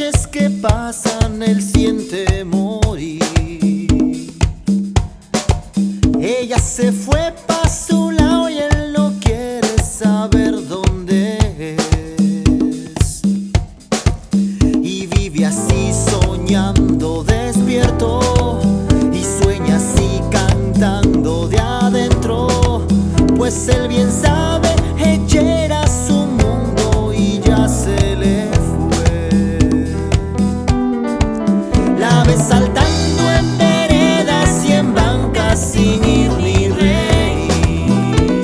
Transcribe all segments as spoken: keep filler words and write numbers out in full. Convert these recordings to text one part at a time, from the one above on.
noches que pasan él siente morir. Ella se fue pa' su lado y él no quiere saber dónde es. Y vive así soñando despierto y sueña así cantando de adentro, pues él bien sabe, ella era su mundo y ya se le fue. La ve saltando en veredas y en bancas sin ir ni reír,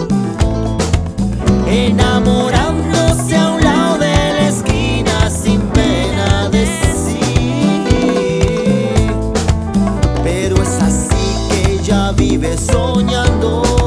enamorándose a un lado de la esquina sin pena decir. Pero es así que ella vive soñando.